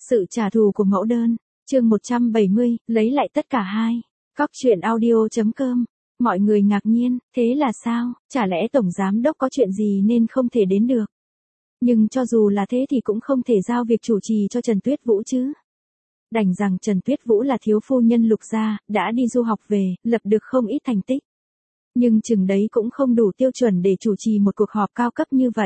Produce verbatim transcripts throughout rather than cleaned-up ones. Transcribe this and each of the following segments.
Sự trả thù của mẫu đơn, chương một trăm bảy mươi, lấy lại tất cả hai. Cóc truyện audio.com. Mọi người ngạc nhiên, thế là sao, chả lẽ tổng giám đốc có chuyện gì nên không thể đến được. Nhưng cho dù là thế thì cũng không thể giao việc chủ trì cho Trần Tuyết Vũ chứ. Đành rằng Trần Tuyết Vũ là thiếu phu nhân Lục gia, đã đi du học về, lập được không ít thành tích. Nhưng chừng đấy cũng không đủ tiêu chuẩn để chủ trì một cuộc họp cao cấp như vậy.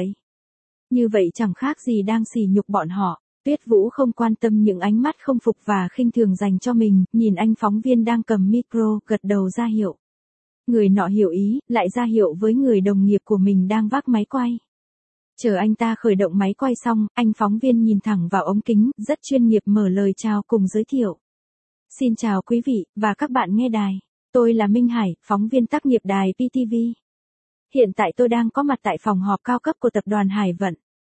Như vậy chẳng khác gì đang sỉ nhục bọn họ. Tuyết Vũ không quan tâm những ánh mắt không phục và khinh thường dành cho mình, nhìn anh phóng viên đang cầm micro, gật đầu ra hiệu. Người nọ hiểu ý, lại ra hiệu với người đồng nghiệp của mình đang vác máy quay. Chờ anh ta khởi động máy quay xong, anh phóng viên nhìn thẳng vào ống kính, rất chuyên nghiệp mở lời chào cùng giới thiệu. Xin chào quý vị, và các bạn nghe đài. Tôi là Minh Hải, phóng viên tác nghiệp đài pê tê vê. Hiện tại tôi đang có mặt tại phòng họp cao cấp của tập đoàn Hải Vận.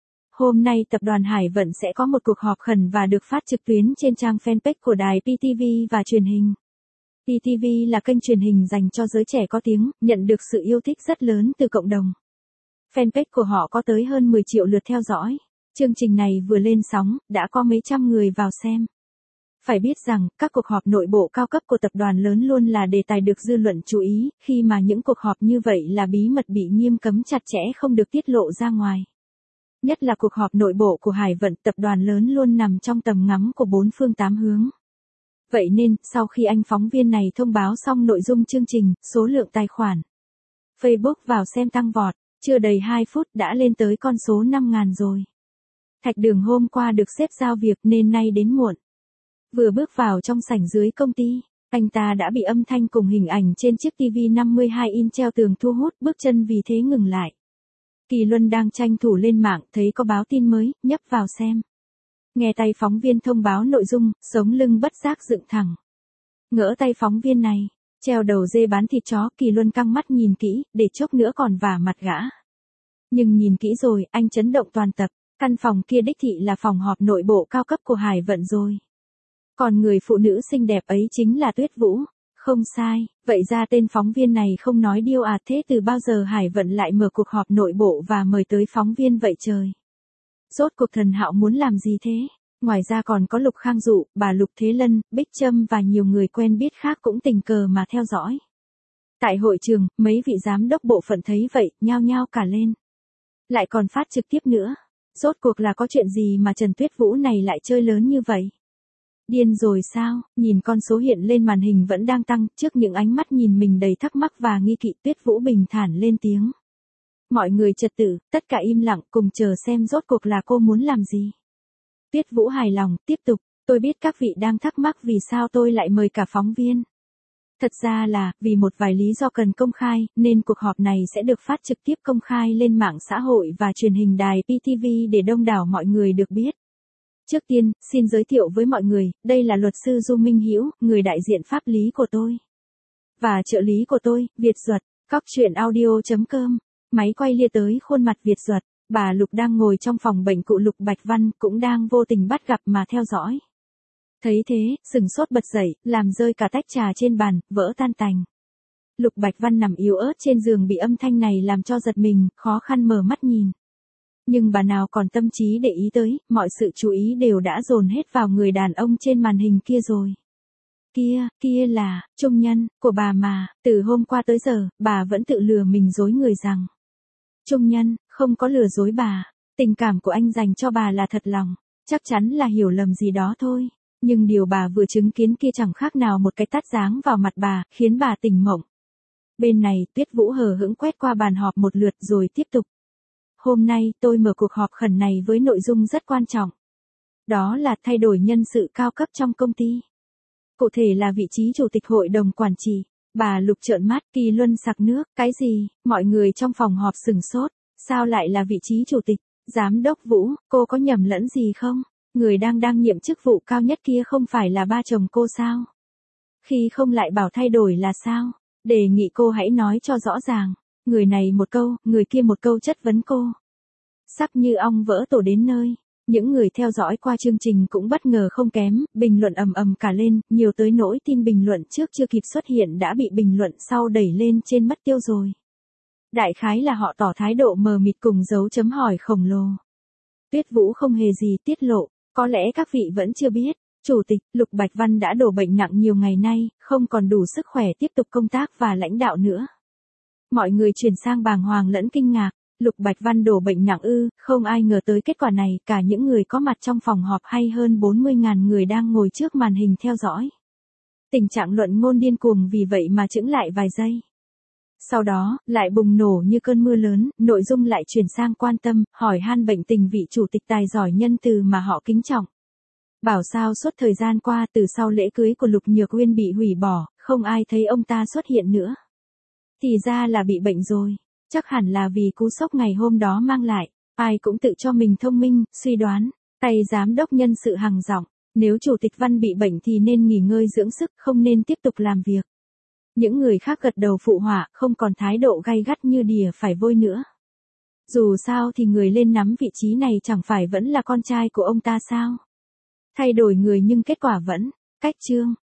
Hôm nay tập đoàn Hải Vận sẽ có một cuộc họp khẩn và được phát trực tuyến trên trang fanpage của đài pê tê vê và truyền hình. pê tê vê là kênh truyền hình dành cho giới trẻ có tiếng, nhận được sự yêu thích rất lớn từ cộng đồng. Fanpage của họ có tới hơn mười triệu lượt theo dõi. Chương trình này vừa lên sóng, đã có mấy trăm người vào xem. Phải biết rằng, các cuộc họp nội bộ cao cấp của tập đoàn lớn luôn là đề tài được dư luận chú ý, khi mà những cuộc họp như vậy là bí mật bị nghiêm cấm chặt chẽ không được tiết lộ ra ngoài. Nhất là cuộc họp nội bộ của Hải Vận, tập đoàn lớn luôn nằm trong tầm ngắm của bốn phương tám hướng. Vậy nên, sau khi anh phóng viên này thông báo xong nội dung chương trình, số lượng tài khoản Facebook vào xem tăng vọt, chưa đầy hai phút đã lên tới con số năm nghìn rồi. Thạch Đường hôm qua được sếp giao việc nên nay đến muộn. Vừa bước vào trong sảnh dưới công ty, anh ta đã bị âm thanh cùng hình ảnh trên chiếc ti vi năm mươi hai inch treo tường thu hút, bước chân vì thế ngừng lại. Kỳ Luân đang tranh thủ lên mạng, thấy có báo tin mới, nhấp vào xem. Nghe tay phóng viên thông báo nội dung, sống lưng bất giác dựng thẳng. Ngỡ tay phóng viên này, treo đầu dê bán thịt chó, Kỳ Luân căng mắt nhìn kỹ, để chốc nữa còn vả mặt gã. Nhưng nhìn kỹ rồi, anh chấn động toàn tập, căn phòng kia đích thị là phòng họp nội bộ cao cấp của Hải Vận rồi. Còn người phụ nữ xinh đẹp ấy chính là Tuyết Vũ. Không sai, vậy ra tên phóng viên này không nói điêu à, thế từ bao giờ Hải Vận lại mở cuộc họp nội bộ và mời tới phóng viên vậy trời? Rốt cuộc Thần Hạo muốn làm gì thế? Ngoài ra còn có Lục Khang Dụ, bà Lục Thế Lân, Bích Trâm và nhiều người quen biết khác cũng tình cờ mà theo dõi. Tại hội trường, mấy vị giám đốc bộ phận thấy vậy, nhao nhao cả lên. Lại còn phát trực tiếp nữa. Rốt cuộc là có chuyện gì mà Trần Tuyết Vũ này lại chơi lớn như vậy? Điên rồi sao? Nhìn con số hiện lên màn hình vẫn đang tăng, trước những ánh mắt nhìn mình đầy thắc mắc và nghi kỵ, Tuyết Vũ bình thản lên tiếng. Mọi người trật tự, tất cả im lặng, cùng chờ xem rốt cuộc là cô muốn làm gì. Tuyết Vũ hài lòng, tiếp tục, tôi biết các vị đang thắc mắc vì sao tôi lại mời cả phóng viên. Thật ra là, vì một vài lý do cần công khai, nên cuộc họp này sẽ được phát trực tiếp công khai lên mạng xã hội và truyền hình đài pê tê vê để đông đảo mọi người được biết. Trước tiên, xin giới thiệu với mọi người, đây là luật sư Du Minh Hữu, người đại diện pháp lý của tôi. Và trợ lý của tôi, Việt Duật, cóc truyện audio.com. Máy quay lia tới khuôn mặt Việt Duật, bà Lục đang ngồi trong phòng bệnh cụ Lục Bạch Văn, cũng đang vô tình bắt gặp mà theo dõi. Thấy thế, sừng sốt bật dậy, làm rơi cả tách trà trên bàn, vỡ tan tành. Lục Bạch Văn nằm yếu ớt trên giường bị âm thanh này làm cho giật mình, khó khăn mở mắt nhìn. Nhưng bà nào còn tâm trí để ý tới, mọi sự chú ý đều đã dồn hết vào người đàn ông trên màn hình kia rồi. Kia, kia là, Trung Nhân, của bà mà, từ hôm qua tới giờ, bà vẫn tự lừa mình dối người rằng. Trung Nhân, không có lừa dối bà, tình cảm của anh dành cho bà là thật lòng, chắc chắn là hiểu lầm gì đó thôi. Nhưng điều bà vừa chứng kiến kia chẳng khác nào một cái tát giáng vào mặt bà, khiến bà tỉnh mộng. Bên này, Tuyết Vũ hờ hững quét qua bàn họp một lượt rồi tiếp tục. Hôm nay, tôi mở cuộc họp khẩn này với nội dung rất quan trọng. Đó là thay đổi nhân sự cao cấp trong công ty. Cụ thể là vị trí chủ tịch hội đồng quản trị. Bà Lục trợn mắt, Kỳ Luân sặc nước, cái gì? Mọi người trong phòng họp sừng sốt, sao lại là vị trí chủ tịch? Giám đốc Vũ, cô có nhầm lẫn gì không? Người đang đang nhiệm chức vụ cao nhất kia không phải là ba chồng cô sao? Khi không lại bảo thay đổi là sao? Đề nghị cô hãy nói cho rõ ràng. Người này một câu, người kia một câu chất vấn cô. Sắp như ong vỡ tổ đến nơi. Những người theo dõi qua chương trình cũng bất ngờ không kém, bình luận ầm ầm cả lên, nhiều tới nỗi tin bình luận trước chưa kịp xuất hiện đã bị bình luận sau đẩy lên trên mất tiêu rồi. Đại khái là họ tỏ thái độ mờ mịt cùng dấu chấm hỏi khổng lồ. Tuyết Vũ không hề gì tiết lộ, Có lẽ các vị vẫn chưa biết, Chủ tịch Lục Bạch Văn đã đổ bệnh nặng nhiều ngày nay, không còn đủ sức khỏe tiếp tục công tác và lãnh đạo nữa. Mọi người chuyển sang bàng hoàng lẫn kinh ngạc, Lục Bạch Văn đổ bệnh nặng ư, không ai ngờ tới kết quả này, cả những người có mặt trong phòng họp hay hơn bốn mươi nghìn người đang ngồi trước màn hình theo dõi. Tình trạng luận ngôn điên cuồng vì vậy mà chững lại vài giây. Sau đó, lại bùng nổ như cơn mưa lớn, nội dung lại chuyển sang quan tâm, hỏi han bệnh tình vị chủ tịch tài giỏi nhân từ mà họ kính trọng. Bảo sao suốt thời gian qua từ sau lễ cưới của Lục Nhược Uyên bị hủy bỏ, không ai thấy ông ta xuất hiện nữa. Thì ra là bị bệnh rồi, chắc hẳn là vì cú sốc ngày hôm đó mang lại, ai cũng tự cho mình thông minh, suy đoán, tay giám đốc nhân sự hằng giọng, nếu Chủ tịch Văn bị bệnh thì nên nghỉ ngơi dưỡng sức, không nên tiếp tục làm việc. Những người khác gật đầu phụ họa, không còn thái độ gay gắt như đìa phải vôi nữa. Dù sao thì người lên nắm vị trí này chẳng phải vẫn là con trai của ông ta sao? Thay đổi người nhưng kết quả vẫn, cách chương.